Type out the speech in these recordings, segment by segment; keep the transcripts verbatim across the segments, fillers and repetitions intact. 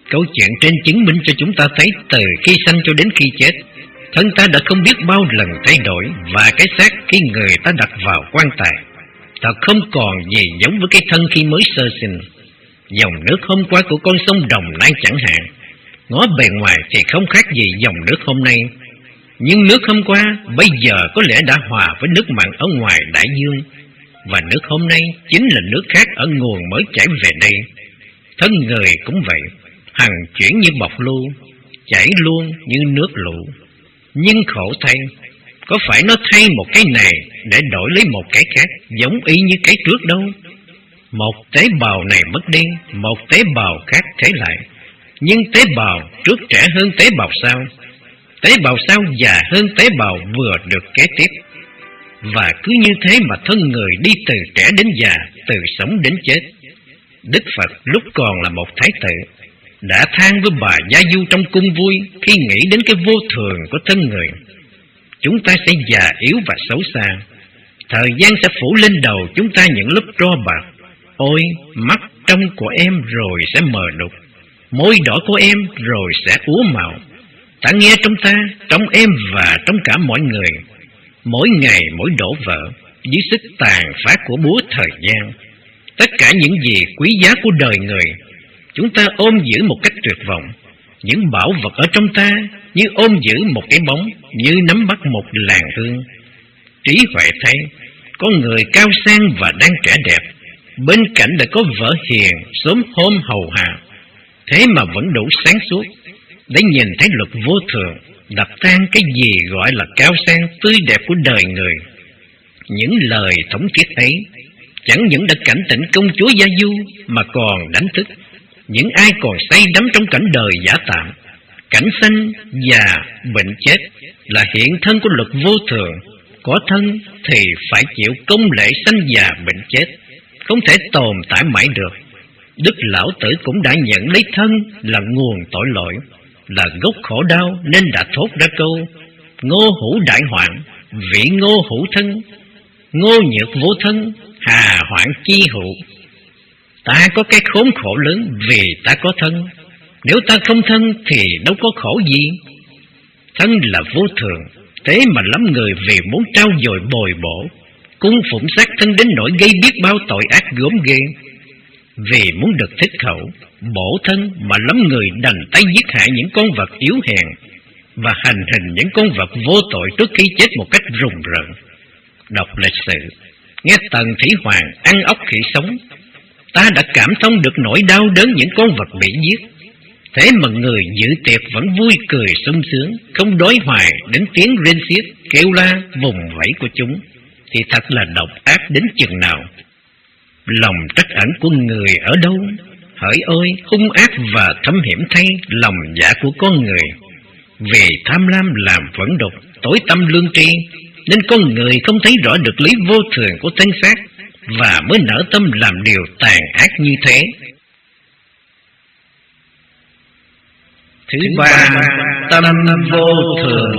Câu chuyện trên chứng minh cho chúng ta thấy từ khi sanh cho đến khi chết, thân ta đã không biết bao lần thay đổi, và cái xác khi người ta đặt vào quan tài thật không còn gì giống với cái thân khi mới sơ sinh. Dòng nước hôm qua của con sông Đồng Nai chẳng hạn, ngó bề ngoài thì không khác gì dòng nước hôm nay, nhưng nước hôm qua bây giờ có lẽ đã hòa với nước mặn ở ngoài đại dương, và nước hôm nay chính là nước khác ở nguồn mới chảy về đây. Thân người cũng vậy, hằng chuyển như bọt lưu, chảy luôn như nước lũ. Nhưng khổ thay, có phải nó thay một cái này để đổi lấy một cái khác giống y như cái trước đâu. Một tế bào này mất đi, một tế bào khác thế lại. Nhưng tế bào trước trẻ hơn tế bào sau, tế bào sau già hơn tế bào vừa được kế tiếp. Và cứ như thế mà thân người đi từ trẻ đến già, từ sống đến chết. Đức Phật lúc còn là một thái tử đã than với bà Gia Du trong cung vui khi nghĩ đến cái vô thường của thân người. Chúng ta sẽ già yếu và xấu xa, thời gian sẽ phủ lên đầu chúng ta những lớp tro bạc. Ôi, mắt trong của em rồi sẽ mờ đục, môi đỏ của em rồi sẽ úa màu. Ta nghe trong ta, trong em và trong cả mọi người, mỗi ngày mỗi đổ vỡ dưới sức tàn phá của búa thời gian. Tất cả những gì quý giá của đời người chúng ta ôm giữ một cách tuyệt vọng. Những bảo vật ở trong ta như ôm giữ một cái bóng, như nắm bắt một làn hương. Trí huệ thấy con người cao sang và đang trẻ đẹp, bên cạnh lại có vợ hiền sớm hôm hầu hạ, thế mà vẫn đủ sáng suốt để nhìn thấy luật vô thường, đập tan cái gì gọi là cao sang tươi đẹp của đời người. Những lời thống triết ấy chẳng những đã cảnh tỉnh công chúa Gia Du, mà còn đánh thức những ai còn say đắm trong cảnh đời giả tạm. Cảnh sanh, già, bệnh chết là hiện thân của luật vô thường. Có thân thì phải chịu công lễ sanh già bệnh chết, không thể tồn tại mãi được. Đức Lão Tử cũng đã nhận lấy thân là nguồn tội lỗi, là gốc khổ đau, nên đã thốt ra câu: ngô hữu đại hoạn, vị ngô hữu thân, ngô nhược vô thân, hà hoạn chi hữu. Ta có cái khốn khổ lớn vì ta có thân, nếu ta không thân thì đâu có khổ gì. Thân là vô thường, thế mà lắm người vì muốn trao dồi bồi bổ, cung phụng xác thân đến nỗi gây biết bao tội ác gớm ghê. Vì muốn được thích khẩu, bổ thân mà lắm người đành tay giết hại những con vật yếu hèn, và hành hình những con vật vô tội trước khi chết một cách rùng rợn. Đọc lịch sử, nghe Tần Thủy Hoàng ăn ốc khỉ sống, ta đã cảm thông được nỗi đau đớn những con vật bị giết. Thế mà người dự tiệc vẫn vui cười sung sướng, không đói hoài đến tiếng rên xiết, kêu la, vùng vẫy của chúng, thì thật là độc ác đến chừng nào. Lòng trắc ẩn của người ở đâu? Hỡi ôi, hung ác và thâm hiểm thay lòng dạ của con người. Vì tham lam làm phẫn đục, tối tâm lương tri, nên con người không thấy rõ được lý vô thường của thân xác, và mới nở tâm làm điều tàn ác như thế. Thứ ba, tâm vô thường.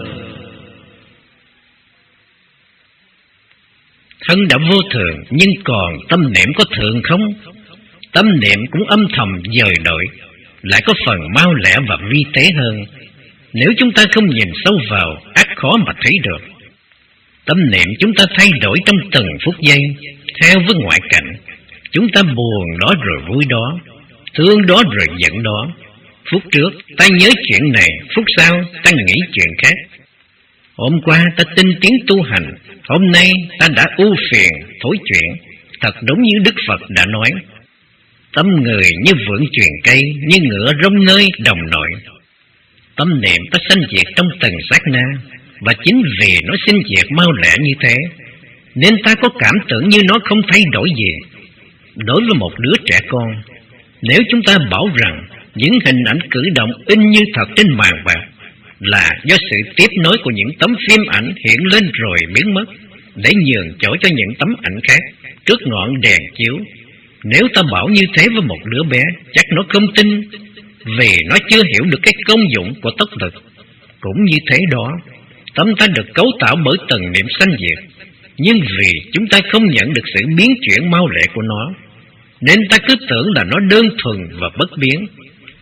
Thân đã vô thường, nhưng còn tâm niệm có thường không? Tâm niệm cũng âm thầm dời đổi, lại có phần mau lẹ và vi tế hơn. Nếu chúng ta không nhìn sâu vào, ắt khó mà thấy được. Tâm niệm chúng ta thay đổi trong từng phút giây, theo với ngoại cảnh. Chúng ta buồn đó rồi vui đó, thương đó rồi giận đó. Phút trước ta nhớ chuyện này, phút sau ta nghĩ chuyện khác. Hôm qua ta tin tiếng tu hành, hôm nay ta đã ưu phiền thối chuyện. Thật đúng như Đức Phật đã nói: tâm người như vượng truyền cây, như ngựa rong nơi đồng nội. Tâm niệm ta sanh diệt trong từng sát na, và chính vì nó sinh diệt mau lẹ như thế, nên ta có cảm tưởng như nó không thay đổi gì. Đối với một đứa trẻ con, nếu chúng ta bảo rằng những hình ảnh cử động in như thật trên màn bạc là do sự tiếp nối của những tấm phim ảnh hiện lên rồi biến mất, để nhường chỗ cho những tấm ảnh khác trước ngọn đèn chiếu, nếu ta bảo như thế với một đứa bé, chắc nó không tin, vì nó chưa hiểu được cái công dụng của tốc lực. Cũng như thế đó, tâm ta được cấu tạo bởi từng niệm sanh diệt, nhưng vì chúng ta không nhận được sự biến chuyển mau lẹ của nó, nên ta cứ tưởng là nó đơn thuần và bất biến.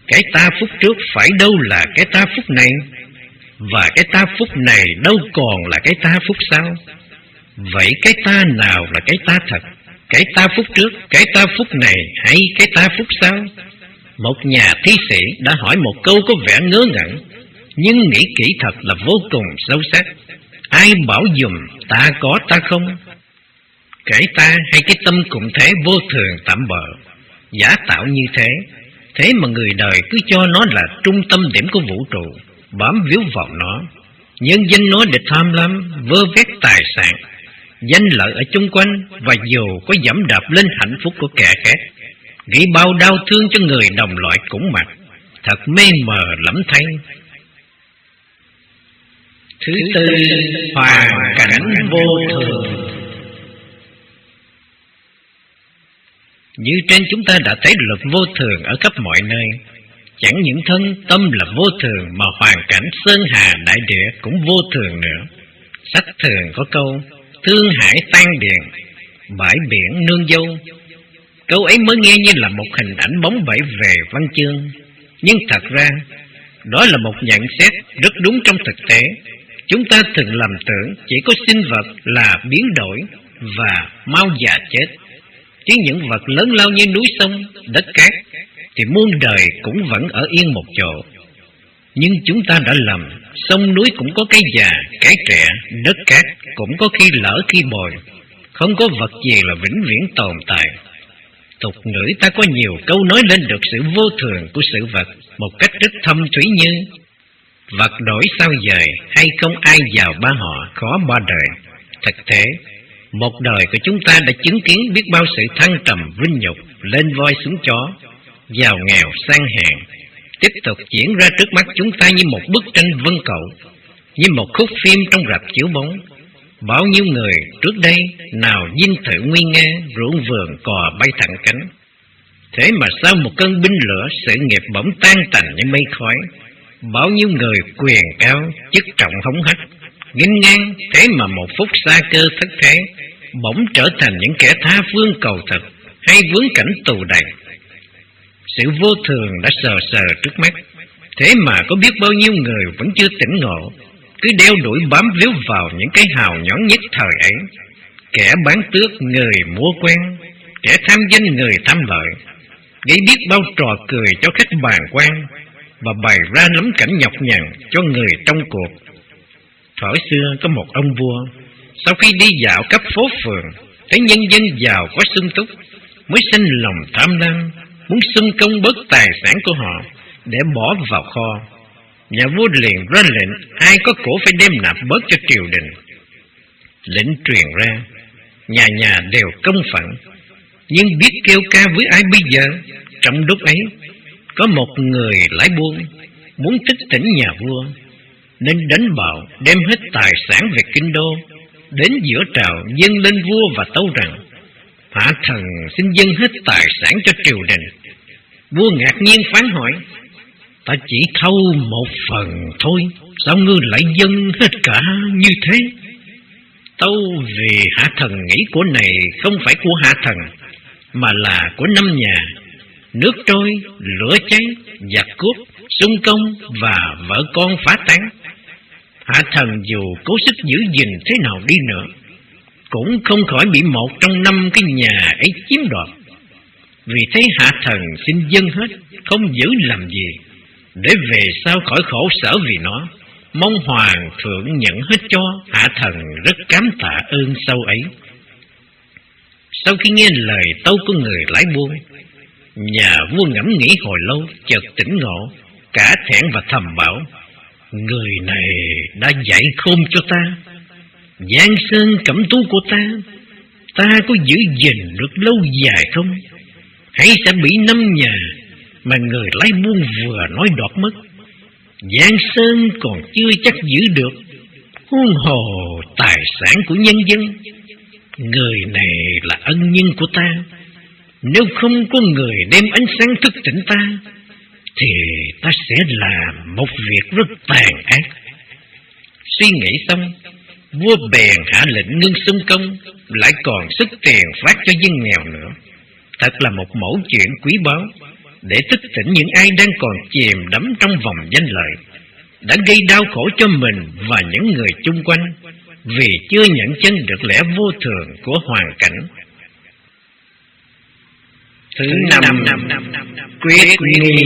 Cái ta phút trước phải đâu là cái ta phút này, và cái ta phút này đâu còn là cái ta phút sau. Vậy cái ta nào là cái ta thật? Cái ta phút trước, cái ta phút này, hay cái ta phút sau? Một nhà thi sĩ đã hỏi một câu có vẻ ngớ ngẩn, nhưng nghĩ kỹ thật là vô cùng sâu sắc. Ai bảo dùm ta có ta không? Cái ta hay cái tâm cũng thế vô thường tạm bợ, giả tạo như thế. Thế mà người đời cứ cho nó là trung tâm điểm của vũ trụ, bám víu vào nó, nhân danh nó để tham lam, vơ vét tài sản, danh lợi ở chung quanh, và dù có dẫm đạp lên hạnh phúc của kẻ khác, gây bao đau thương cho người đồng loại cũng mặc. Thật mê mờ lắm thay. Thứ tư, hoàn cảnh vô thường. Như trên chúng ta đã thấy luật vô thường ở khắp mọi nơi. Chẳng những thân tâm là vô thường, mà hoàn cảnh sơn hà đại địa cũng vô thường nữa. Sách thường có câu thương hải tan điền, bãi biển nương dâu. Câu ấy mới nghe như là một hình ảnh bóng bẩy về văn chương, nhưng thật ra đó là một nhận xét rất đúng trong thực tế. Chúng ta thường lầm tưởng chỉ có sinh vật là biến đổi và mau già chết, chứ những vật lớn lao như núi sông, đất cát thì muôn đời cũng vẫn ở yên một chỗ. Nhưng chúng ta đã lầm, sông núi cũng có cái già, cái trẻ, đất cát cũng có khi lỡ khi bồi. Không có vật gì là vĩnh viễn tồn tại. Tục ngữ ta có nhiều câu nói lên được sự vô thường của sự vật một cách rất thâm thúy, như vật đổi sao dời, hay không ai vào ba họ, khó ba đời. Thực thế, một đời của chúng ta đã chứng kiến biết bao sự thăng trầm vinh nhục, lên voi xuống chó, giàu nghèo sang hèn, tiếp tục diễn ra trước mắt chúng ta như một bức tranh vân cầu, như một khúc phim trong rạp chiếu bóng. Bao nhiêu người trước đây nào dinh thự nguy nga, ruộng vườn cò bay thẳng cánh. Thế mà sau một cơn binh lửa, sự nghiệp bỗng tan tành như mây khói. Bao nhiêu người quyền cao, chức trọng hống hách, nghênh ngang, thế mà một phút xa cơ thất thế, bỗng trở thành những kẻ tha phương cầu thực, hay vướng cảnh tù đầy. Sự vô thường đã sờ sờ trước mắt, thế mà có biết bao nhiêu người vẫn chưa tỉnh ngộ, cứ đeo đuổi bám víu vào những cái hào nhoáng nhất thời ấy. Kẻ bán tước người mua quen, kẻ tham danh người tham lợi, gây biết bao trò cười cho khách bàn quan, và bày ra lắm cảnh nhọc nhằn cho người trong cuộc. Thuở xưa có một ông vua, sau khi đi dạo khắp phố phường, thấy nhân dân giàu có sung túc, mới sinh lòng tham lam, muốn xung công bớt tài sản của họ để bỏ vào kho. Nhà vua liền ra lệnh ai có cổ phải đem nạp bớt cho triều đình. Lệnh truyền ra, nhà nhà đều công phận, nhưng biết kêu ca với ai bây giờ? Trong lúc ấy, có một người lái buôn muốn thức tỉnh nhà vua, nên đánh bạo đem hết tài sản về kinh đô, đến giữa trào dâng lên vua và tâu rằng: hạ thần xin dâng hết tài sản cho triều đình. Vua ngạc nhiên phán hỏi: ta chỉ thâu một phần thôi, sao ngươi lại dâng hết cả như thế? Tâu vì hạ thần nghĩ của này không phải của hạ thần, mà là của năm nhà. Nước trôi, lửa cháy, giặc cướp, xung công và vợ con phá tán. Hạ thần dù cố sức giữ gìn thế nào đi nữa, cũng không khỏi bị một trong năm cái nhà ấy chiếm đoạt. Vì thế hạ thần xin dâng hết, không giữ làm gì, để về sau khỏi khổ sở vì nó. Mong hoàng thượng nhận hết cho, hạ thần rất cảm tạ ơn sâu ấy. Sau khi nghe lời tâu của người lái buôn, nhà vua ngẫm nghĩ hồi lâu, chợt tỉnh ngộ, cả thẹn và thầm bảo: người này đã dạy khôn cho ta, giang sơn cẩm tú của ta, ta có giữ gìn được lâu dài không? Hay sẽ bị năm nhà mà người lái buôn vừa nói đoạt mất? Giang sơn còn chưa chắc giữ được, huống hồ tài sản của nhân dân. Người này là ân nhân của ta, nếu không có người đem ánh sáng thức tỉnh ta, thì ta sẽ làm một việc rất tàn ác. Suy nghĩ xong, vua bèn hạ lệnh ngưng xung công, lại còn xuất tiền phát cho dân nghèo nữa. Thật là một mẫu chuyện quý báu. để thức tỉnh những ai đang còn chìm đắm trong vòng danh lợi, đã gây đau khổ cho mình và những người chung quanh vì chưa nhận chân được lẽ vô thường của hoàn cảnh. Thứ năm, quyết nghi.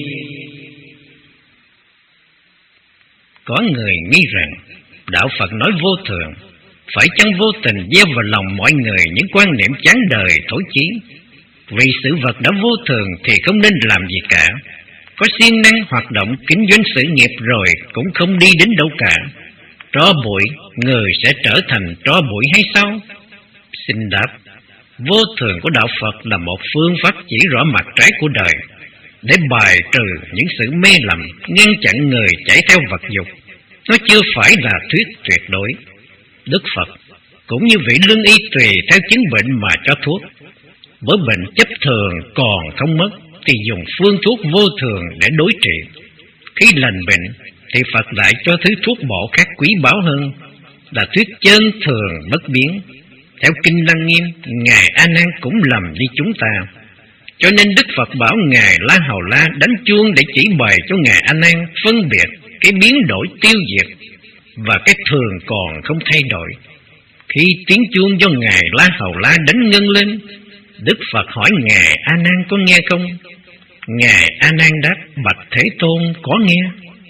Có người nghi rằng đạo Phật nói vô thường, phải chăng vô tình gieo vào lòng mọi người những quan niệm chán đời thối chí? Vì sự vật đã vô thường thì không nên làm gì cả. Có siêng năng hoạt động kinh doanh sự nghiệp rồi cũng không đi đến đâu cả. Tro bụi, người sẽ trở thành tro bụi hay sao? Xin đáp, vô thường của đạo Phật là một phương pháp chỉ rõ mặt trái của đời, để bài trừ những sự mê lầm, ngăn chặn người chạy theo vật dục. Nó chưa phải là thuyết tuyệt đối. Đức Phật cũng như vị lương y tùy theo chứng bệnh mà cho thuốc. Bởi bệnh chấp thường còn không mất thì dùng phương thuốc vô thường để đối trị. Khi lành bệnh thì Phật lại cho thứ thuốc bổ khác quý báu hơn, là thuyết chân thường bất biến. Theo Kinh Lăng Nghiêm, Ngài A Nan cũng lầm như chúng ta. Cho nên Đức Phật bảo Ngài La Hầu La đánh chuông để chỉ bày cho Ngài A Nan phân biệt cái biến đổi tiêu diệt và cái thường còn không thay đổi. Khi tiếng chuông do Ngài La Hầu La đánh ngân lên, Đức Phật hỏi Ngài A Nan có nghe không? Ngài A Nan đáp, bạch Thế Tôn, có nghe.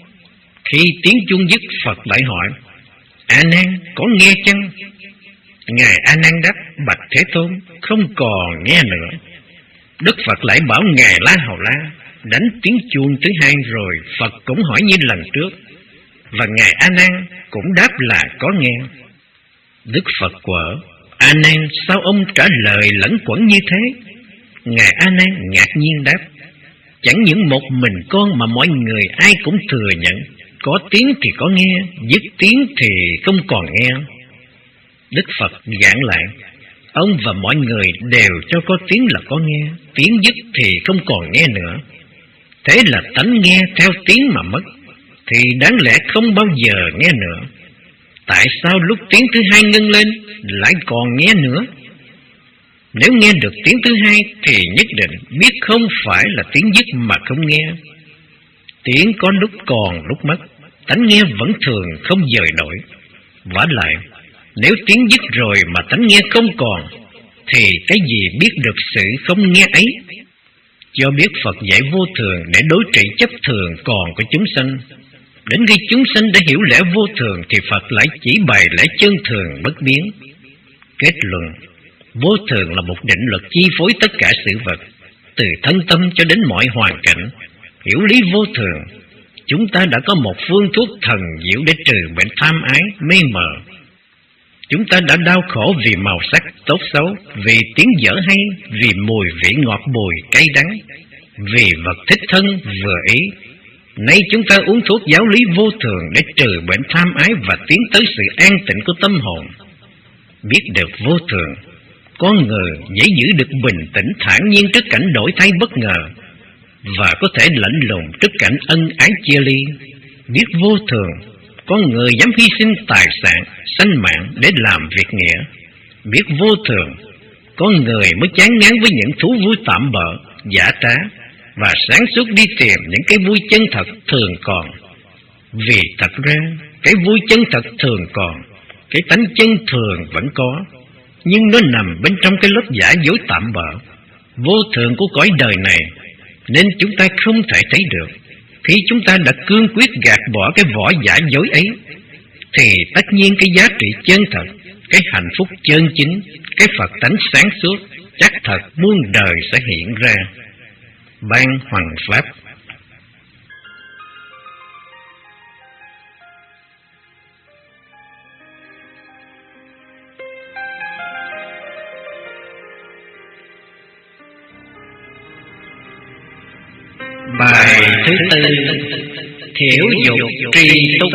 Khi tiếng chuông dứt, Phật lại hỏi, A Nan có nghe chăng? Ngài A Nan đáp, bạch Thế Tôn, không còn nghe nữa. Đức Phật lại bảo Ngài La Hầu La đánh tiếng chuông thứ hai rồi Phật cũng hỏi như lần trước, và Ngài A Nan cũng đáp là có nghe. Đức Phật quở, A Nan, sao ông trả lời lẫn quẩn như thế? Ngài A Nan ngạc nhiên đáp, chẳng những một mình con mà mọi người ai cũng thừa nhận, có tiếng thì có nghe, dứt tiếng thì không còn nghe. Đức Phật giảng lại, ông và mọi người đều cho có tiếng là có nghe, tiếng dứt thì không còn nghe nữa. Thế là tánh nghe theo tiếng mà mất, thì đáng lẽ không bao giờ nghe nữa. Tại sao lúc tiếng thứ hai ngân lên lại còn nghe nữa? Nếu nghe được tiếng thứ hai thì nhất định biết không phải là tiếng dứt mà không nghe. Tiếng có lúc còn lúc mất, tánh nghe vẫn thường không dời đổi. Vả lại, nếu tiếng dứt rồi mà tánh nghe không còn, thì cái gì biết được sự không nghe ấy? Cho biết Phật dạy vô thường để đối trị chấp thường còn của chúng sanh. Đến khi chúng sanh đã hiểu lẽ vô thường thì Phật lại chỉ bày lẽ chân thường bất biến. Kết luận, vô thường là một định luật chi phối tất cả sự vật, từ thân tâm cho đến mọi hoàn cảnh. Hiểu lý vô thường, chúng ta đã có một phương thuốc thần diệu để trừ bệnh tham ái, mê mờ. Chúng ta đã đau khổ vì màu sắc tốt xấu, vì tiếng dở hay, vì mùi vị ngọt bùi cay đắng, vì vật thích thân vừa ý. Nay chúng ta uống thuốc giáo lý vô thường để trừ bệnh tham ái và tiến tới sự an tịnh của tâm hồn. Biết được vô thường, con người dễ giữ được bình tĩnh thản nhiên trước cảnh đổi thay bất ngờ, và có thể lạnh lùng trước cảnh ân ái chia ly. Biết vô thường, con người dám hy sinh tài sản, sanh mạng để làm việc nghĩa. Biết vô thường, con người mới chán ngán với những thú vui tạm bợ, giả trá, và sáng suốt đi tìm những cái vui chân thật thường còn. Vì thật ra, cái vui chân thật thường còn, cái tánh chân thường vẫn có, nhưng nó nằm bên trong cái lớp giả dối tạm bợ, vô thường của cõi đời này, nên chúng ta không thể thấy được. Khi chúng ta đã cương quyết gạt bỏ cái vỏ giả dối ấy, thì tất nhiên cái giá trị chân thật, cái hạnh phúc chân chính, cái Phật tánh sáng suốt, chắc thật muôn đời sẽ hiện ra. Ban Hoằng Pháp. Bài thứ tư, thiểu dục tri túc.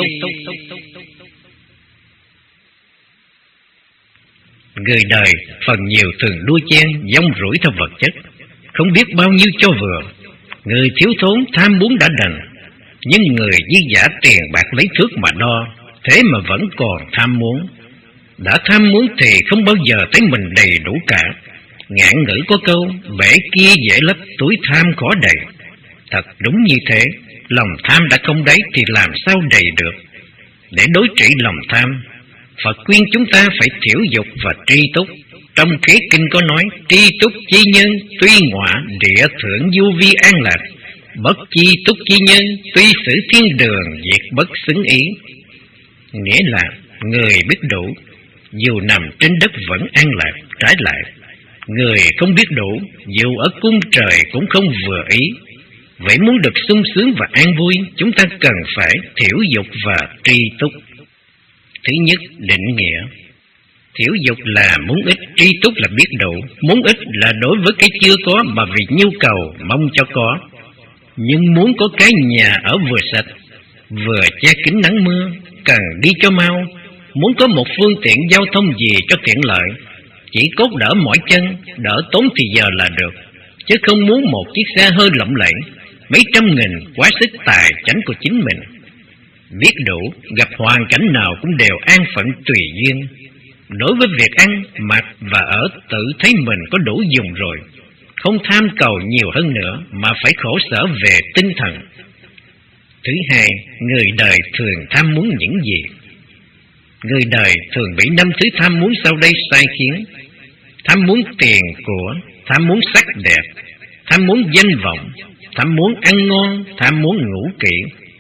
Người đời phần nhiều thường đua chen, dông rủi theo vật chất, không biết bao nhiêu cho vừa. Người thiếu thốn tham muốn đã đành, nhưng người dư giả tiền bạc lấy thước mà đo, thế mà vẫn còn tham muốn. Đã tham muốn thì không bao giờ thấy mình đầy đủ cả, Ngạn ngữ có câu, bể kia dễ lấp, túi tham khó đầy. Thật đúng như thế, lòng tham đã không đáy thì làm sao đầy được. Để đối trị lòng tham, Phật khuyên chúng ta phải thiểu dục và tri túc. Trong Khế Kinh có nói, tri túc chi nhân, tuy ngọa địa thượng du vi an lạc. Bất chi túc chi nhân, tuy xử thiên đường, diệt bất xứng ý. Nghĩa là, người biết đủ, dù nằm trên đất vẫn an lạc. Trái lại, người không biết đủ, dù ở cung trời cũng không vừa ý. Vậy muốn được sung sướng và an vui, chúng ta cần phải thiểu dục và tri túc. Thứ nhất, định nghĩa. Thiểu dục là muốn ít, tri túc là biết đủ. Muốn ít là đối với cái chưa có mà vì nhu cầu mong cho có. Nhưng muốn có cái nhà ở vừa sạch, vừa che kín nắng mưa, cần đi cho mau. Muốn có một phương tiện giao thông gì cho tiện lợi, chỉ cốt đỡ mỏi chân, đỡ tốn thì giờ là được. Chứ không muốn một chiếc xe hơi lộng lẫy, mấy trăm nghìn quá sức tài chánh của chính mình. Biết đủ, gặp hoàn cảnh nào cũng đều an phận tùy duyên. Đối với việc ăn, mặc và ở, tự thấy mình có đủ dùng rồi, không tham cầu nhiều hơn nữa mà phải khổ sở về tinh thần. Thứ hai, người đời thường tham muốn những gì? Người đời thường bị năm thứ tham muốn sau đây sai khiến. Tham muốn tiền của, tham muốn sắc đẹp, tham muốn danh vọng, tham muốn ăn ngon, tham muốn ngủ kỹ.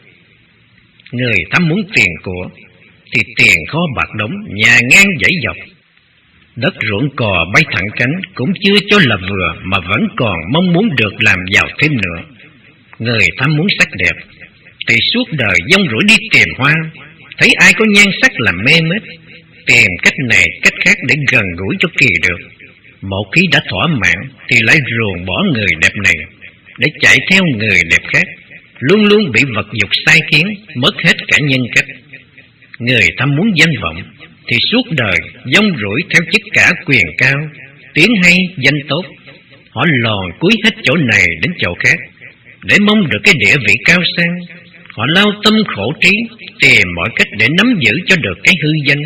Người tham muốn tiền của thì tiền kho bạc đống, nhà ngang dãy dọc. Đất ruộng cò bay thẳng cánh cũng chưa cho là vừa mà vẫn còn mong muốn được làm giàu thêm nữa. Người tham muốn sắc đẹp thì suốt đời dông rủi đi tìm hoa, thấy ai có nhan sắc làm mê mết, tìm cách này cách khác để gần gũi cho kỳ được. Một khi đã thỏa mãn thì lại ruồng bỏ người đẹp này để chạy theo người đẹp khác, luôn luôn bị vật dục sai khiến, mất hết cả nhân cách. Người tham muốn danh vọng thì suốt đời dông rủi theo chức cả quyền cao, tiếng hay, danh tốt. Họ lòn cúi hết chỗ này đến chỗ khác để mong được cái địa vị cao sang. Họ lao tâm khổ trí, tìm mọi cách để nắm giữ cho được cái hư danh.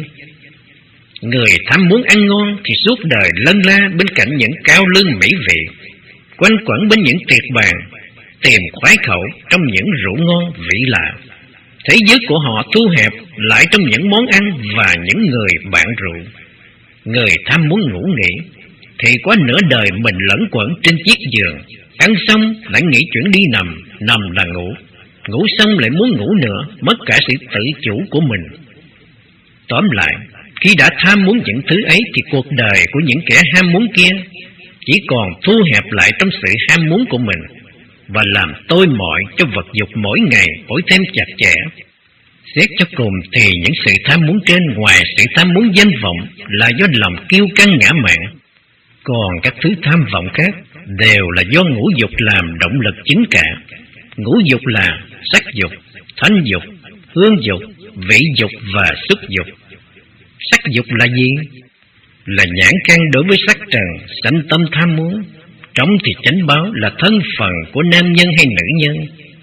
Người tham muốn ăn ngon thì suốt đời lân la bên cạnh những cao lương mỹ vị, quanh quẩn bên những tiệc bàn, tìm khoái khẩu trong những rượu ngon vị lạ. Thế giới của họ thu hẹp lại trong những món ăn và những người bạn rượu. Người tham muốn ngủ nghỉ thì quá nửa đời mình lẫn quẩn trên chiếc giường, ăn xong lại nghĩ chuyển đi nằm, nằm là ngủ, ngủ xong lại muốn ngủ nữa, mất cả sự tự chủ của mình. Tóm lại, khi đã tham muốn những thứ ấy thì cuộc đời của những kẻ ham muốn kia chỉ còn thu hẹp lại trong sự ham muốn của mình, và làm tôi mỏi cho vật dục mỗi ngày mỗi thêm chặt chẽ. Xét cho cùng thì những sự tham muốn trên, ngoài sự tham muốn danh vọng, là do lòng kiêu căng ngã mạn. Còn các thứ tham vọng khác đều là do ngũ dục làm động lực chính cả. Ngũ dục là sắc dục, thanh dục, hương dục, vị dục và xúc dục. Sắc dục là gì? Là nhãn căn đối với sắc trần, sanh tâm tham muốn. Trống thì chánh báo là thân phận của nam nhân hay nữ nhân.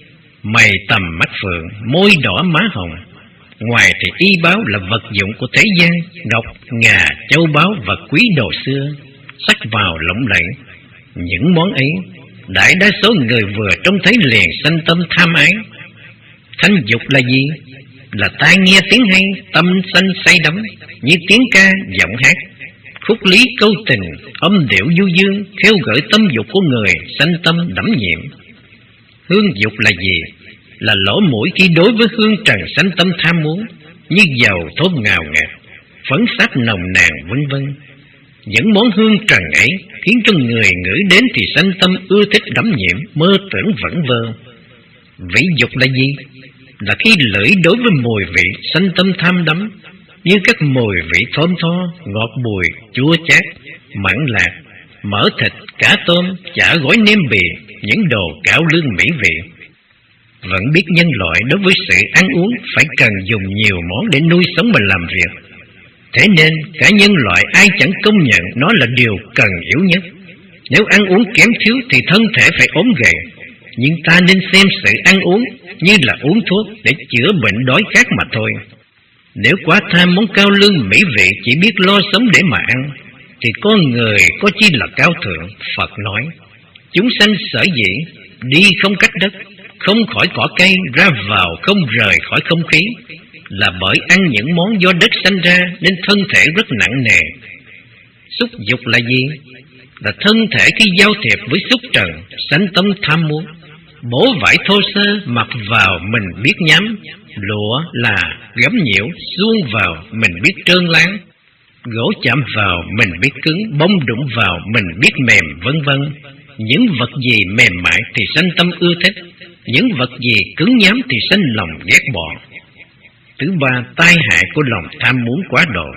Mày tầm mắt phượng, môi đỏ má hồng. Ngoài thì y báo là vật dụng của thế gian, ngọc, ngà, châu báu và quý đồ xưa, sắc vào lộng lẫy. Những món ấy, đại đa số người vừa trông thấy liền sanh tâm tham ái. Thanh dục là gì? Là tai nghe tiếng hay, tâm sanh say đắm, như tiếng ca, giọng hát, khúc lý câu tình, âm điệu du dương, khêu gợi tâm dục của người, sanh tâm đắm nhiễm. Hương dục là gì? Là lỗ mũi khi đối với hương trần sanh tâm tham muốn, như dầu thơm ngào ngạt, phấn sáp nồng nàn vân vân. Những món hương trần ấy khiến cho người ngửi đến thì sanh tâm ưa thích đắm nhiễm, mơ tưởng vẩn vơ. Vị dục là gì? Là khi lưỡi đối với mùi vị sanh tâm tham đắm, như các mùi vị thơm tho, ngọt bùi, chua chát, mặn lạc, mỡ thịt, cá tôm, chả gói nêm bì, những đồ cao lương mỹ vị. Vẫn biết nhân loại đối với sự ăn uống phải cần dùng nhiều món để nuôi sống và làm việc. Thế nên cả nhân loại ai chẳng công nhận nó là điều cần yếu nhất. Nếu ăn uống kém thiếu thì thân thể phải ốm gầy. Nhưng ta nên xem sự ăn uống như là uống thuốc để chữa bệnh đói khát mà thôi. Nếu quá tham món cao lương mỹ vị chỉ biết lo sống để mà ăn, thì con người có chi là cao thượng. Phật nói, chúng sanh sở dĩ đi không cách đất, không khỏi cỏ cây, ra vào không rời khỏi không khí, là bởi ăn những món do đất sanh ra, nên thân thể rất nặng nề. Xúc dục là gì? Là thân thể khi giao thiệp với xúc trần, sanh tâm tham muốn. Bố vải thô sơ mặc vào mình biết nhắm, lụa là gấm nhiễu suông vào mình biết trơn láng, gỗ chạm vào mình biết cứng, bông đụng vào mình biết mềm, vân vân. Những vật gì mềm mại thì sanh tâm ưa thích, những vật gì cứng nhám thì sanh lòng ghét bỏ. Thứ ba, tai hại của lòng tham muốn quá độ.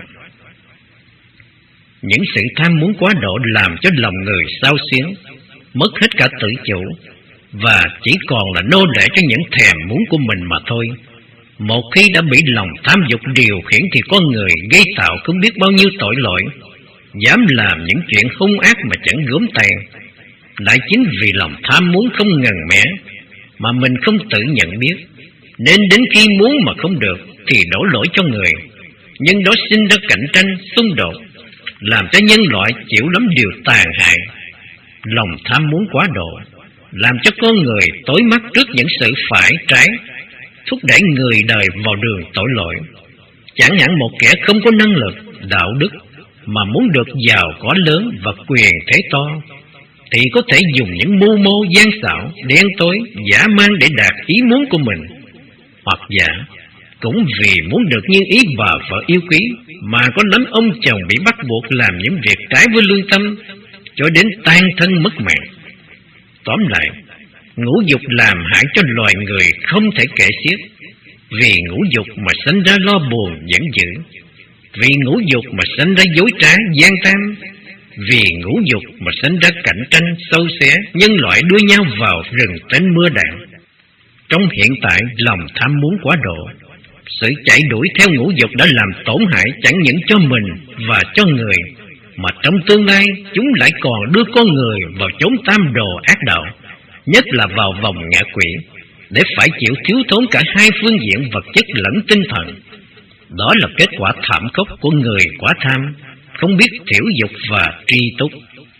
Những sự tham muốn quá độ làm cho lòng người xao xuyến, mất hết cả tự chủ, và chỉ còn là nô lệ cho những thèm muốn của mình mà thôi. Một khi đã bị lòng tham dục điều khiển thì con người gây tạo không biết bao nhiêu tội lỗi, dám làm những chuyện hung ác mà chẳng gớm tay. Lại chính vì lòng tham muốn không ngần mẻ mà mình không tự nhận biết, nên đến khi muốn mà không được thì đổ lỗi cho người. Nhưng đó sinh ra cạnh tranh, xung đột, làm cho nhân loại chịu lắm điều tàn hại. Lòng tham muốn quá độ làm cho con người tối mắt trước những sự phải trái, thúc đẩy người đời vào đường tội lỗi. Chẳng hạn một kẻ không có năng lực, đạo đức mà muốn được giàu có lớn và quyền thế to, thì có thể dùng những mưu mô gian xảo, đen tối, giả man để đạt ý muốn của mình. Hoặc giả cũng vì muốn được như ý bà vợ yêu quý mà có lắm ông chồng bị bắt buộc làm những việc trái với lương tâm, cho đến tan thân mất mạng. Tóm lại, ngũ dục làm hại cho loài người không thể kể xiết. Vì ngũ dục mà sanh ra lo buồn giận dữ, vì ngũ dục mà sanh ra dối trá gian tam, vì ngũ dục mà sanh ra cạnh tranh sâu xé, nhân loại đua nhau vào rừng tranh mưa đạn. Trong hiện tại, lòng tham muốn quá độ, sự chạy đuổi theo ngũ dục đã làm tổn hại chẳng những cho mình và cho người, mà trong tương lai chúng lại còn đưa con người vào chốn tam đồ ác đạo, nhất là vào vòng ngạ quỷ, để phải chịu thiếu thốn cả hai phương diện vật chất lẫn tinh thần. Đó là kết quả thảm khốc của người quá tham, không biết thiểu dục và tri túc.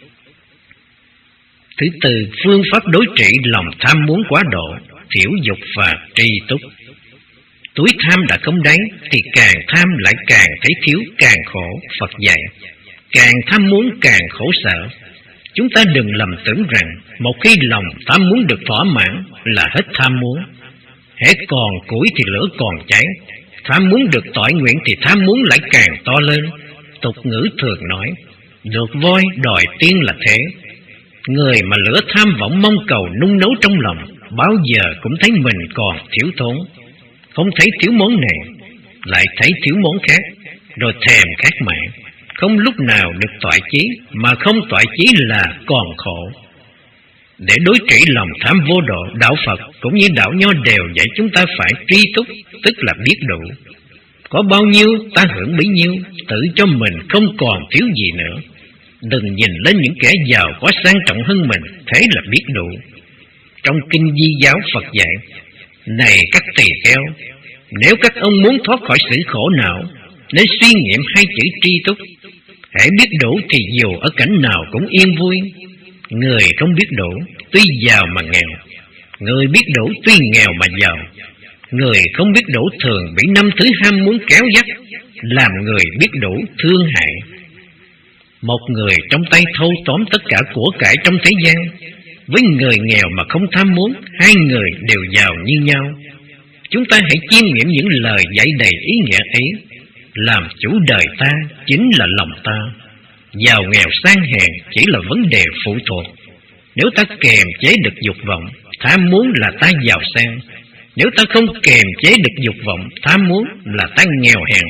Thứ tư, phương pháp đối trị lòng tham muốn quá độ, thiểu dục và tri túc. Túi tham đã không đáy thì càng tham lại càng thấy thiếu, càng khổ. Phật dạy, càng tham muốn càng khổ sở. Chúng ta đừng lầm tưởng rằng một khi lòng tham muốn được thỏa mãn là hết tham muốn. Hễ còn củi thì lửa còn cháy, tham muốn được toại nguyện thì tham muốn lại càng to lên. Tục ngữ thường nói, được voi đòi tiên là thế. Người mà lửa tham vọng mong cầu nung nấu trong lòng, bao giờ cũng thấy mình còn thiếu thốn. Không thấy thiếu món này, lại thấy thiếu món khác, rồi thèm khát mãi. Không lúc nào được toại chí, mà không toại chí là còn khổ. Để đối trị lòng tham vô độ, đạo Phật cũng như đạo Nho đều dạy chúng ta phải tri túc, tức là biết đủ. Có bao nhiêu ta hưởng bấy nhiêu, tự cho mình không còn thiếu gì nữa. Đừng nhìn lên những kẻ giàu có sang trọng hơn mình, thế là biết đủ. Trong Kinh Di Giáo Phật dạy, này các tỳ kheo, nếu các ông muốn thoát khỏi sự khổ não, nên suy nghiệm hai chữ tri túc. Hãy biết đủ thì dù ở cảnh nào cũng yên vui. Người không biết đủ, tuy giàu mà nghèo. Người biết đủ tuy nghèo mà giàu. Người không biết đủ thường bị năm thứ ham muốn kéo dắt, làm người biết đủ thương hại. Một người trong tay thâu tóm tất cả của cải trong thế gian, với người nghèo mà không tham muốn, hai người đều giàu như nhau. Chúng ta hãy chiêm nghiệm những lời dạy đầy ý nghĩa ấy. Làm chủ đời ta chính là lòng ta. Giàu nghèo sang hèn chỉ là vấn đề phụ thuộc. Nếu ta kềm chế được dục vọng, tham muốn là ta giàu sang. Nếu ta không kềm chế được dục vọng, tham muốn là ta nghèo hèn.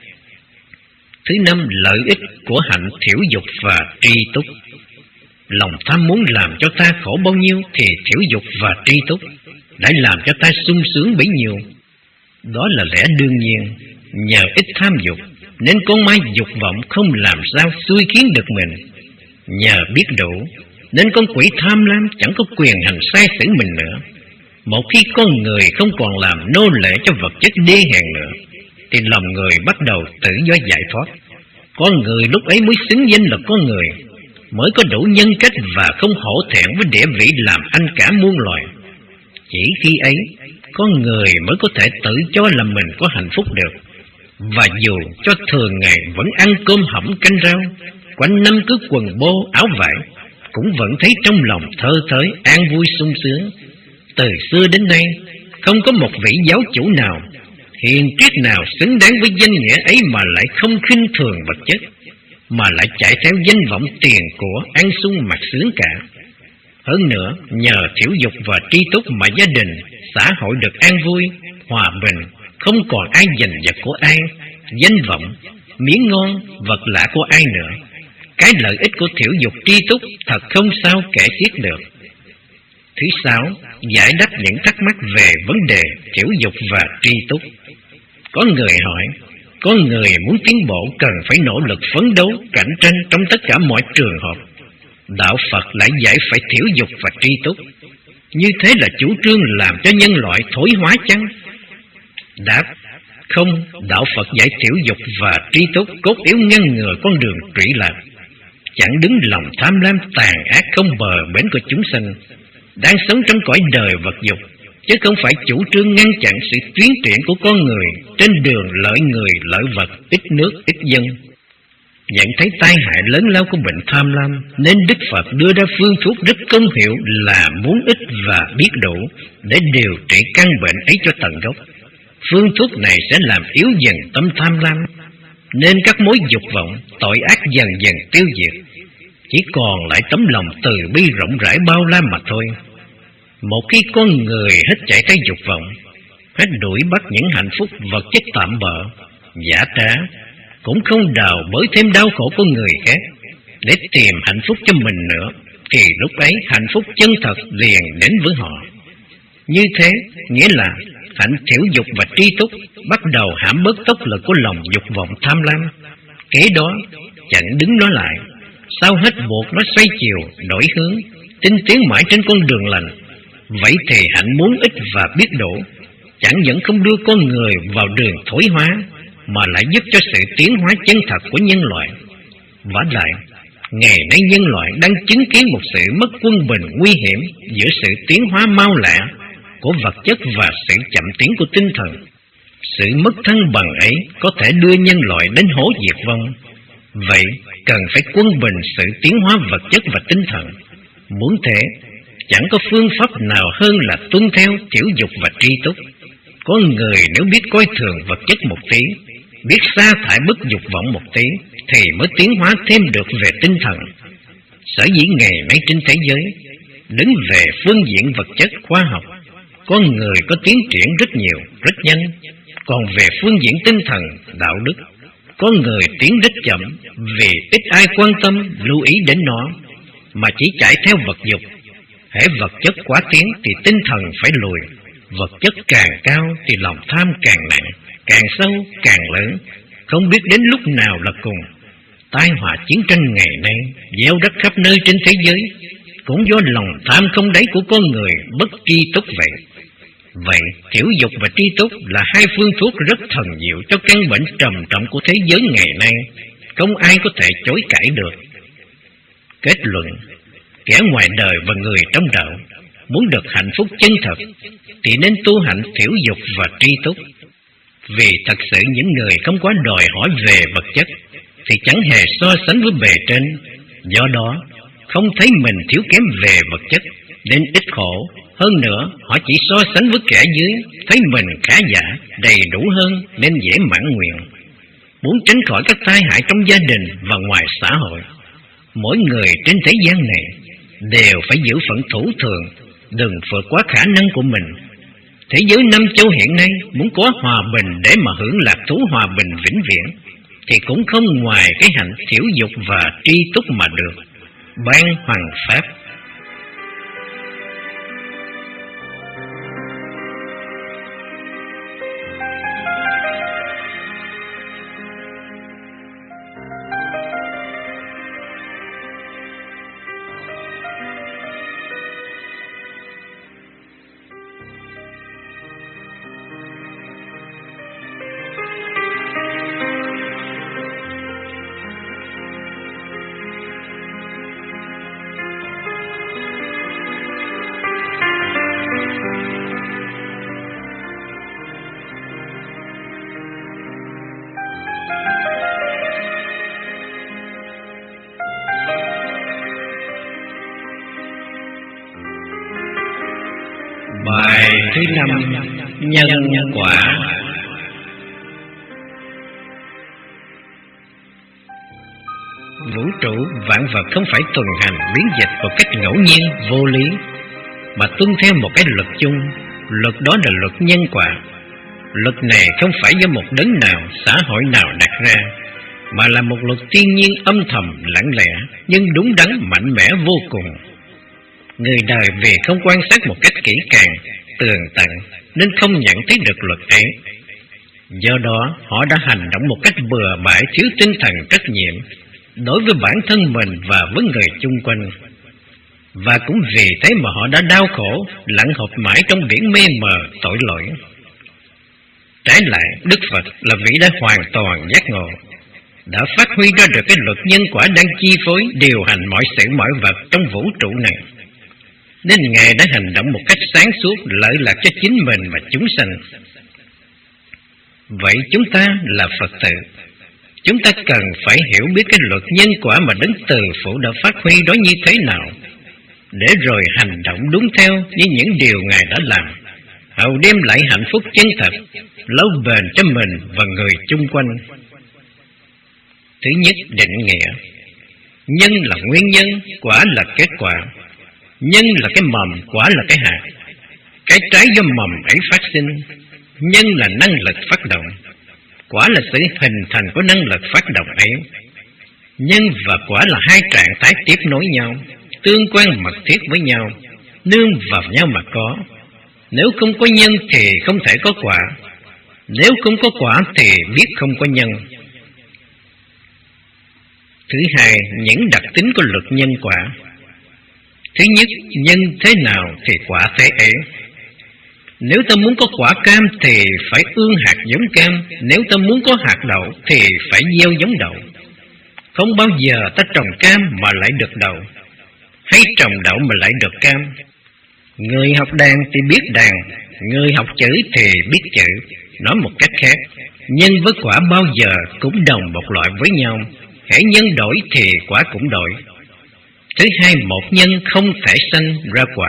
Thứ năm, lợi ích của hạnh thiểu dục và tri túc. Lòng tham muốn làm cho ta khổ bao nhiêu thì thiểu dục và tri túc lại làm cho ta sung sướng bấy nhiêu. Đó là lẽ đương nhiên. Nhờ ít tham dục nên con ma dục vọng không làm sao xui khiến được mình. Nhờ biết đủ nên con quỷ tham lam chẳng có quyền hành sai xử mình nữa. Một khi con người không còn làm nô lệ cho vật chất đê hèn nữa, thì lòng người bắt đầu tự do giải thoát. Con người lúc ấy mới xứng danh là con người, mới có đủ nhân cách và không hổ thẹn với địa vị làm anh cả muôn loài. Chỉ khi ấy, con người mới có thể tự cho là mình có hạnh phúc được. Và dù cho thường ngày vẫn ăn cơm hẩm canh rau, quanh năm cứ quần bô áo vải, cũng vẫn thấy trong lòng thơ thới an vui sung sướng. Từ xưa đến nay, không có một vị giáo chủ nào, hiền triết nào xứng đáng với danh nghĩa ấy mà lại không khinh thường vật chất, mà lại chạy theo danh vọng tiền của ăn sung mặc sướng cả. Hơn nữa, nhờ thiểu dục và tri túc mà gia đình, xã hội được an vui, hòa bình, không còn ai giành giật của ai, danh vọng, miếng ngon, vật lạ của ai nữa. Cái lợi ích của thiểu dục tri túc thật không sao kể xiết được. Thứ sáu, giải đáp những thắc mắc về vấn đề thiểu dục và tri túc. Có người hỏi, có người muốn tiến bộ cần phải nỗ lực phấn đấu, cạnh tranh trong tất cả mọi trường hợp. Đạo Phật lại dạy phải thiểu dục và tri túc. Như thế là chủ trương làm cho nhân loại thối hóa chăng? Đáp, không, đạo Phật dạy thiểu dục và tri túc cốt yếu ngăn ngừa con đường trụy lạc, chẳng đứng lòng tham lam tàn ác không bờ bến của chúng sanh đang sống trong cõi đời vật dục, chứ không phải chủ trương ngăn chặn sự tiến triển của con người trên đường lợi người lợi vật, ít nước ít dân. Nhận thấy tai hại lớn lao của bệnh tham lam, nên Đức Phật đưa ra phương thuốc rất công hiệu là muốn ít và biết đủ để điều trị căn bệnh ấy cho tận gốc. Phương thuốc này sẽ làm yếu dần tâm tham lam, nên các mối dục vọng, tội ác dần dần tiêu diệt, chỉ còn lại tấm lòng từ bi rộng rãi bao la mà thôi. Một khi con người hết chạy theo dục vọng, hết đuổi bắt những hạnh phúc vật chất tạm bợ, giả trá, cũng không đào bới thêm đau khổ của người khác để tìm hạnh phúc cho mình nữa, thì lúc ấy hạnh phúc chân thật liền đến với họ. Như thế nghĩa là hạnh thiểu dục và tri túc bắt đầu hãm bớt tốc lực của lòng dục vọng tham lam, kế đó chặn đứng nó lại, sau hết buộc nó xoay chiều đổi hướng, tinh tiến mãi trên con đường lành. Vậy thì hạnh muốn ít và biết đủ chẳng những không đưa con người vào đường thối hóa, mà lại giúp cho sự tiến hóa chân thật của nhân loại. Vả lại, ngày nay nhân loại đang chứng kiến một sự mất quân bình nguy hiểm giữa sự tiến hóa mau lẹ của vật chất và sự chậm tiến của tinh thần. Sự mất thăng bằng ấy có thể đưa nhân loại đến hố diệt vong. Vậy cần phải quân bình sự tiến hóa vật chất và tinh thần. Muốn thế, chẳng có phương pháp nào hơn là tuân theo thiểu dục và tri túc. Có người nếu biết coi thường vật chất một tí, biết sa thải bớt dục vọng một tí, thì mới tiến hóa thêm được về tinh thần. Sở dĩ ngày nay trên thế giới, đứng về phương diện vật chất khoa học, con người có tiến triển rất nhiều, rất nhanh. Còn về phương diện tinh thần, đạo đức, có người tiến rất chậm, vì ít ai quan tâm, lưu ý đến nó, mà chỉ chạy theo vật dục. Hễ vật chất quá tiến thì tinh thần phải lùi. Vật chất càng cao thì lòng tham càng nặng, càng sâu, càng lớn, không biết đến lúc nào là cùng. Tai họa chiến tranh ngày nay gieo rắc khắp nơi trên thế giới, cũng do lòng tham không đáy của con người bất tri túc vậy. Vậy thiểu dục và tri túc là hai phương thuốc rất thần diệu cho căn bệnh trầm trọng của thế giới ngày nay, không ai có thể chối cãi được. Kết luận, kẻ ngoài đời và người trong đạo muốn được hạnh phúc chân thật thì nên tu hạnh thiểu dục và tri túc. Vì thật sự những người không quá đòi hỏi về vật chất thì chẳng hề so sánh với bề trên, do đó không thấy mình thiếu kém về vật chất nên ít khổ. Hơn nữa họ chỉ so sánh với kẻ dưới, thấy mình khá giả, đầy đủ hơn nên dễ mãn nguyện. Muốn tránh khỏi các tai hại trong gia đình và ngoài xã hội, mỗi người trên thế gian này đều phải giữ phận thủ thường, đừng vượt quá khả năng của mình. Thế giới năm châu hiện nay muốn có hòa bình để mà hưởng lạc thú hòa bình vĩnh viễn thì cũng không ngoài cái hạnh thiểu dục và tri túc mà được. Ban Hoàng Pháp. Bài thứ năm, nhân quả. Vũ trụ vạn vật không phải tuần hành biến dịch một cách ngẫu nhiên vô lý, mà tuân theo một cái luật chung. Luật đó là luật nhân quả. Luật này không phải do một đấng nào, xã hội nào đặt ra, mà là một luật thiên nhiên âm thầm lặng lẽ nhưng đúng đắn mạnh mẽ vô cùng. Người đời vì không quan sát một cách kỹ càng, tường tận nên không nhận thấy được luật ấy. Do đó họ đã hành động một cách bừa bãi, thiếu tinh thần trách nhiệm đối với bản thân mình và với người chung quanh. Và cũng vì thế mà họ đã đau khổ, lặn hụt mãi trong biển mê mờ tội lỗi. Trái lại, Đức Phật là vị đã hoàn toàn giác ngộ, đã phát huy ra được cái luật nhân quả đang chi phối, điều hành mọi sự mọi vật trong vũ trụ này. Nên Ngài đã hành động một cách sáng suốt, lợi lạc cho chính mình và chúng sanh. Vậy chúng ta là Phật tử, chúng ta cần phải hiểu biết cái luật nhân quả mà Đấng Từ Phụ đã phát huy đó như thế nào, để rồi hành động đúng theo như những điều Ngài đã làm, hầu đem lại hạnh phúc chân thật, lâu bền cho mình và người chung quanh. Thứ nhất, định nghĩa. Nhân là nguyên nhân, quả là kết quả. Nhân là cái mầm, quả là cái hạt. Cái trái do mầm ấy phát sinh. Nhân là năng lực phát động, quả là sự hình thành của năng lực phát động ấy. Nhân và quả là hai trạng thái tiếp nối nhau, tương quan mật thiết với nhau, nương vào nhau mà có. Nếu không có nhân thì không thể có quả, nếu không có quả thì biết không có nhân. Thứ hai, những đặc tính của luật nhân quả. Thứ nhất, nhân thế nào thì quả thế ấy. Nếu ta muốn có quả cam thì phải ương hạt giống cam, nếu ta muốn có hạt đậu thì phải gieo giống đậu. Không bao giờ ta trồng cam mà lại được đậu, hay trồng đậu mà lại được cam. Người học đàn thì biết đàn, người học chữ thì biết chữ. Nói một cách khác, nhân với quả bao giờ cũng đồng một loại với nhau, hễ nhân đổi thì quả cũng đổi. Thứ hai, một nhân không thể sanh ra quả.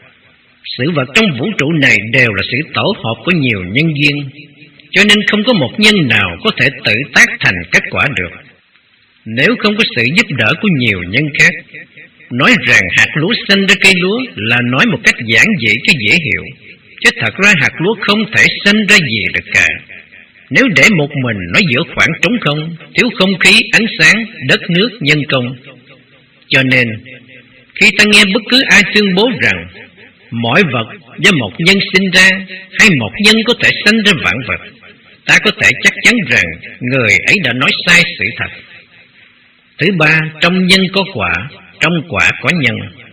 Sự vật trong vũ trụ này đều là sự tổ hợp của nhiều nhân duyên, cho nên không có một nhân nào có thể tự tác thành kết quả được, nếu không có sự giúp đỡ của nhiều nhân khác. Nói rằng hạt lúa sinh ra cây lúa là nói một cách giản dị cho dễ hiểu, chứ thật ra hạt lúa không thể sinh ra gì được cả. Nếu để một mình nó giữa khoảng trống không, thiếu không khí, ánh sáng, đất nước, nhân công. Cho nên khi ta nghe bất cứ ai tuyên bố rằng mọi vật do một nhân sinh ra, hay một nhân có thể sinh ra vạn vật, ta có thể chắc chắn rằng người ấy đã nói sai sự thật. Thứ ba, trong nhân có quả, trong quả có nhân.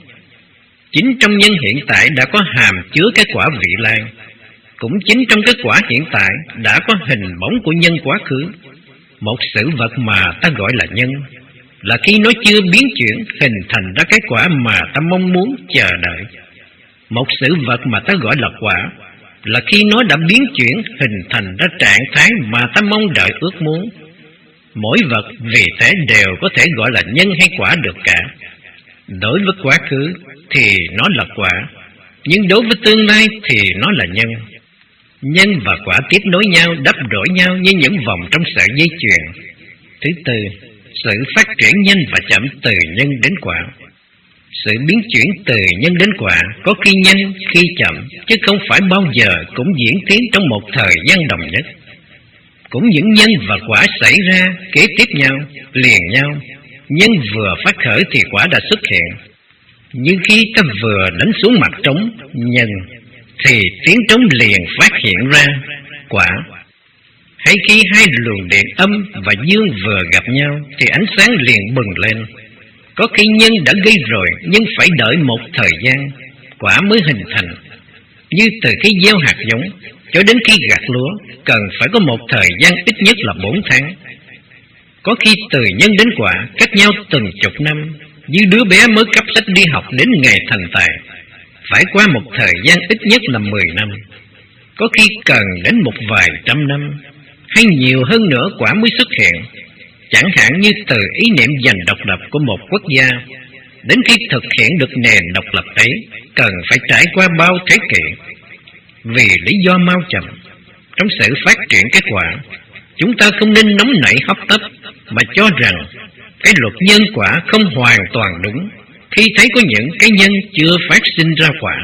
Chính trong nhân hiện tại đã có hàm chứa cái quả vị lai, cũng chính trong cái quả hiện tại đã có hình bóng của nhân quá khứ. Một sự vật mà ta gọi là nhân là khi nó chưa biến chuyển hình thành ra cái quả mà ta mong muốn chờ đợi. Một sự vật mà ta gọi là quả là khi nó đã biến chuyển hình thành ra trạng thái mà ta mong đợi ước muốn. Mỗi vật vì thế đều có thể gọi là nhân hay quả được cả. Đối với quá khứ thì nó là quả, nhưng đối với tương lai thì nó là nhân. Nhân và quả tiếp nối nhau, đắp đổi nhau như những vòng trong sợi dây chuyền. Thứ tư, sự phát triển nhanh và chậm từ nhân đến quả. Sự biến chuyển từ nhân đến quả có khi nhanh, khi chậm, chứ không phải bao giờ cũng diễn tiến trong một thời gian đồng nhất. Cũng những nhân và quả xảy ra kế tiếp nhau, liền nhau. Nhân vừa phát khởi thì quả đã xuất hiện. Nhưng khi ta vừa đánh xuống mặt trống nhân thì tiếng trống liền phát hiện ra quả. Hay khi hai luồng điện âm và dương vừa gặp nhau thì ánh sáng liền bừng lên. Có khi nhân đã gây rồi, nhưng phải đợi một thời gian quả mới hình thành. Như từ khi gieo hạt giống cho đến khi gặt lúa cần phải có một thời gian ít nhất là bốn tháng. Có khi từ nhân đến quả cách nhau từng chục năm, như đứa bé mới cấp sách đi học đến ngày thành tài phải qua một thời gian ít nhất là mười năm. Có khi cần đến một vài trăm năm, hay nhiều hơn nữa quả mới xuất hiện. Chẳng hạn như từ ý niệm giành độc lập của một quốc gia đến khi thực hiện được nền độc lập ấy cần phải trải qua bao thế kỷ. Vì lý do mau chậm trong sự phát triển kết quả, chúng ta không nên nóng nảy hấp tấp mà cho rằng cái luật nhân quả không hoàn toàn đúng khi thấy có những cái nhân chưa phát sinh ra quả.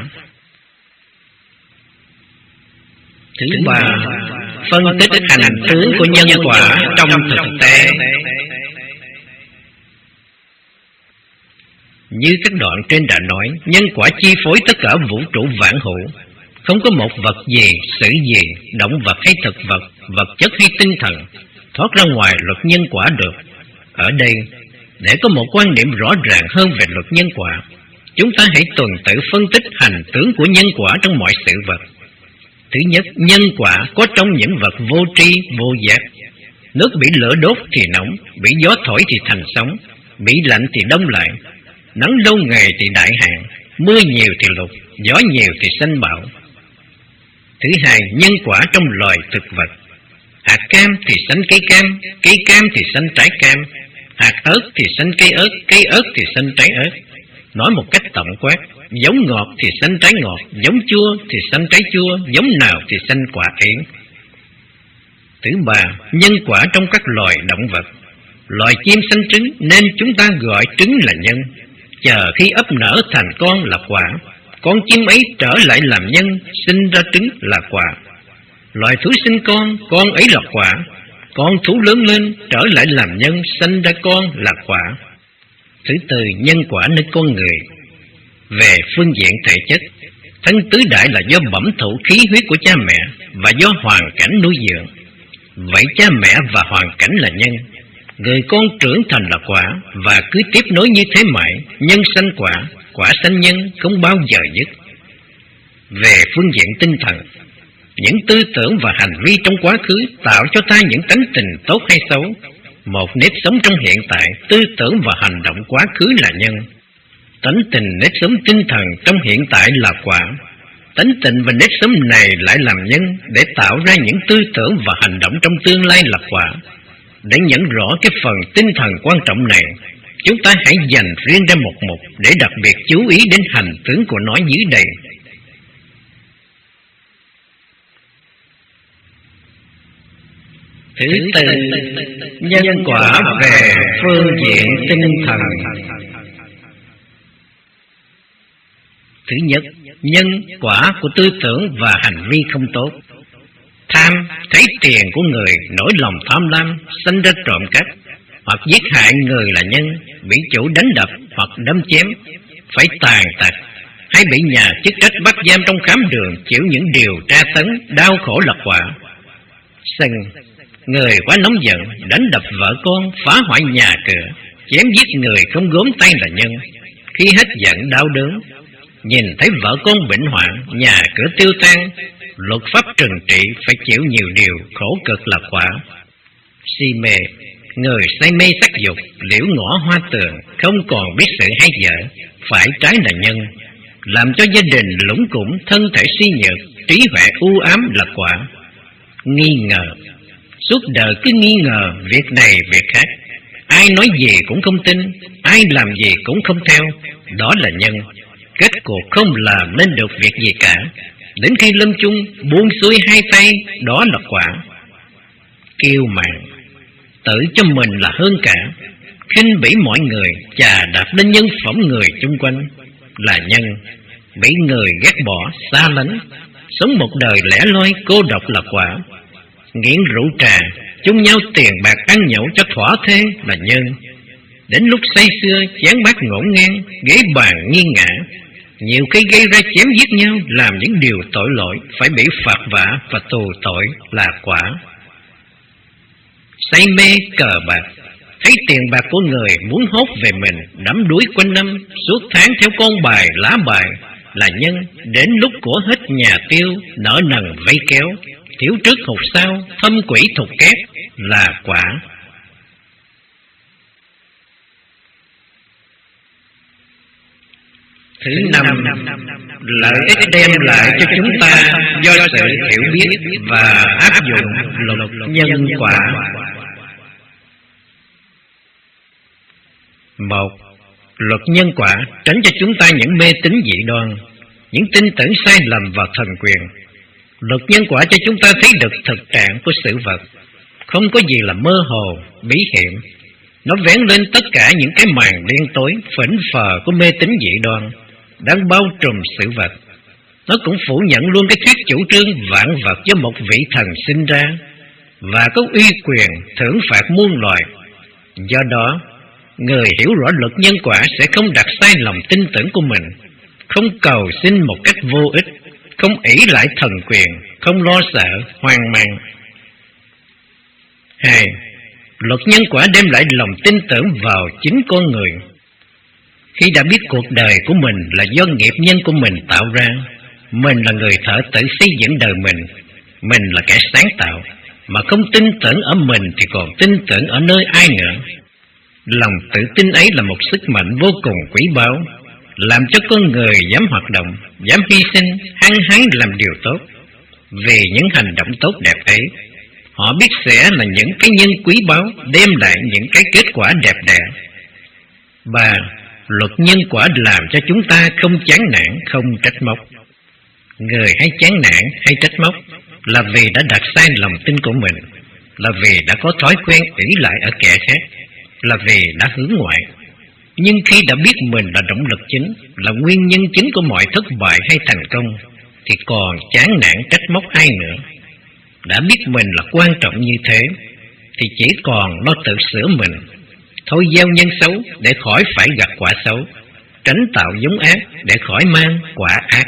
Thứ ba, phân tích hành tướng của nhân quả trong thực tế. Như các đoạn trên đã nói, nhân quả chi phối tất cả vũ trụ vạn hữu. Không có một vật gì, sự gì, động vật hay thực vật, vật chất hay tinh thần thoát ra ngoài luật nhân quả được. Ở đây, để có một quan niệm rõ ràng hơn về luật nhân quả, chúng ta hãy tuần tự phân tích hành tướng của nhân quả trong mọi sự vật. Thứ nhất, nhân quả có trong những vật vô tri, vô giác. Nước bị lửa đốt thì nóng, bị gió thổi thì thành sóng, bị lạnh thì đông lại, nắng lâu ngày thì đại hạn, mưa nhiều thì lụt, gió nhiều thì sanh bão. Thứ hai, nhân quả trong loài thực vật. Hạt cam thì sanh cây cam, cây cam thì sanh trái cam, hạt ớt thì sanh cây ớt, cây ớt thì sanh trái ớt. Nói một cách tổng quát, giống ngọt thì sanh trái ngọt, giống chua thì sanh trái chua, giống nào thì sanh quả yến. Thứ ba, nhân quả trong các loài động vật. Loài chim sanh trứng nên chúng ta gọi trứng là nhân, chờ khi ấp nở thành con là quả. Con chim ấy trở lại làm nhân, sinh ra trứng là quả. Loài thú sinh con, con ấy là quả. Con thú lớn lên, trở lại làm nhân, sinh ra con là quả. Thứ tư, nhân quả nơi con người. Về phương diện thể chất, thân tứ đại là do bẩm thụ khí huyết của cha mẹ và do hoàn cảnh nuôi dưỡng. Vậy cha mẹ và hoàn cảnh là nhân. Người con trưởng thành là quả, và cứ tiếp nối như thế mãi, nhân sanh quả, quả sanh nhân, không bao giờ dứt. Về phương diện tinh thần, những tư tưởng và hành vi trong quá khứ tạo cho ta những tánh tình tốt hay xấu. Một nếp sống trong hiện tại, tư tưởng và hành động quá khứ là nhân. Tánh tình nếp sống tinh thần trong hiện tại là quả. Tánh tình và nếp sống này lại làm nhân để tạo ra những tư tưởng và hành động trong tương lai là quả. Để nhận rõ cái phần tinh thần quan trọng này, chúng ta hãy dành riêng ra một mục để đặc biệt chú ý đến hành tướng của nó dưới đây. Thứ tư, nhân quả về phương diện tinh thần. Thứ nhất, nhân quả của tư tưởng và hành vi không tốt. Tham, thấy tiền của người, nổi lòng tham lam, sanh ra trộm cắp, hoặc giết hại người là nhân, bị chủ đánh đập hoặc đâm chém, phải tàn tật, hay bị nhà chức trách bắt giam trong khám đường, chịu những điều tra tấn, đau khổ là quả. Sân, người quá nóng giận, đánh đập vợ con, phá hoại nhà cửa, chém giết người không gớm tay là nhân. Khi hết giận đau đớn, nhìn thấy vợ con bệnh hoạn, nhà cửa tiêu tan, luật pháp trừng trị, phải chịu nhiều điều khổ cực là quả. Si mê, người say mê sắc dục, liễu ngõ hoa tường, không còn biết sự hay dở, phải trái là nhân. Làm cho gia đình lũng củng, thân thể suy nhược, trí huệ u ám là quả. Nghi ngờ, suốt đời cứ nghi ngờ việc này việc khác, ai nói gì cũng không tin, ai làm gì cũng không theo, đó là nhân. Kết cuộc không làm nên được việc gì cả, đến khi lâm chung buông xuôi hai tay, đó là quả. Kiêu mạn, tự cho mình là hơn cả, khinh bỉ mọi người, chà đạp lên nhân phẩm người chung quanh là nhân. Bị người ghét bỏ, xa lánh, sống một đời lẻ loi cô độc là quả. Nghiện rượu trà, chung nhau tiền bạc ăn nhậu cho thỏa thế là nhân. Đến lúc say sưa, chén bát ngổn ngang, ghế bàn nghiêng ngã, nhiều khi gây ra chém giết nhau, làm những điều tội lỗi, phải bị phạt vạ và tù tội là quả. Say mê cờ bạc, thấy tiền bạc của người muốn hốt về mình, đắm đuối quanh năm, suốt tháng theo con bài lá bài là nhân. Đến lúc của hết nhà tiêu, nợ nần vay kéo, thiếu trước hụt sau, thâm quỷ thục kép là quả. Thứ năm, lợi ích đem lại cho chúng ta do sự hiểu biết và áp dụng luật nhân quả. Một, luật nhân quả tránh cho chúng ta những mê tín dị đoan. những tin tưởng sai lầm vào thần quyền. Luật nhân quả cho chúng ta thấy được thực trạng của sự vật, không có gì là mơ hồ, bí hiểm. Nó vén lên tất cả những cái màn đen tối, phỉnh phờ của mê tín dị đoan đang bao trùm sự vật. Nó cũng phủ nhận luôn cái thuyết chủ trương vạn vật do một vị thần sinh ra và có uy quyền thưởng phạt muôn loài. Do đó, người hiểu rõ luật nhân quả sẽ không đặt sai lòng tin tưởng của mình, không cầu xin một cách vô ích, không ỷ lại thần quyền, không lo sợ, hoang mang. Hai, luật nhân quả đem lại lòng tin tưởng vào chính con người. Khi đã biết cuộc đời của mình là do nghiệp nhân của mình tạo ra, mình là người thợ tự xây dựng đời mình, mình là kẻ sáng tạo, mà không tin tưởng ở mình thì còn tin tưởng ở nơi ai nữa. Lòng tự tin ấy là một sức mạnh vô cùng quý báu, làm cho con người dám hoạt động, dám hy sinh, hăng hái làm điều tốt. Vì những hành động tốt đẹp ấy, họ biết sẽ là những cái nhân quý báu đem lại những cái kết quả đẹp đẽ. Ba, luật nhân quả làm cho chúng ta không chán nản, không trách móc. Người hay chán nản hay trách móc là vì đã đặt sai lòng tin của mình, là vì đã có thói quen ỷ lại ở kẻ khác, là vì đã hướng ngoại. Nhưng khi đã biết mình là động lực chính, là nguyên nhân chính của mọi thất bại hay thành công, thì còn chán nản trách móc ai nữa. Đã biết mình là quan trọng như thế, thì chỉ còn lo tự sửa mình. Thôi gieo nhân xấu để khỏi phải gặt quả xấu, tránh tạo giống ác để khỏi mang quả ác.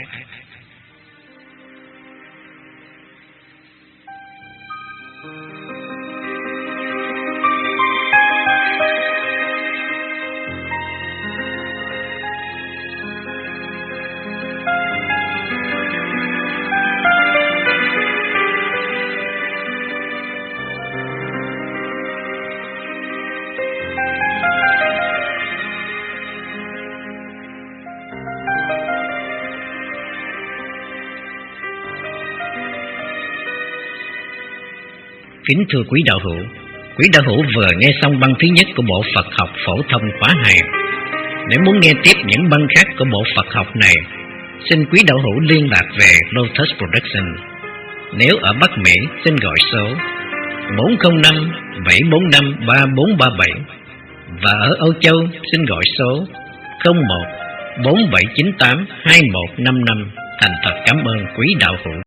Kính thưa quý đạo hữu, quý đạo hữu vừa nghe xong băng thứ nhất của bộ Phật học phổ thông khóa hai. Nếu muốn nghe tiếp những băng khác của bộ Phật học này, xin quý đạo hữu liên lạc về Lotus Production. Nếu ở Bắc Mỹ, xin gọi số bốn không năm bảy bốn năm ba bốn ba bảy, và ở Âu Châu xin gọi số không một bốn bảy chín tám hai một năm năm. Thành thật cảm ơn quý đạo hữu.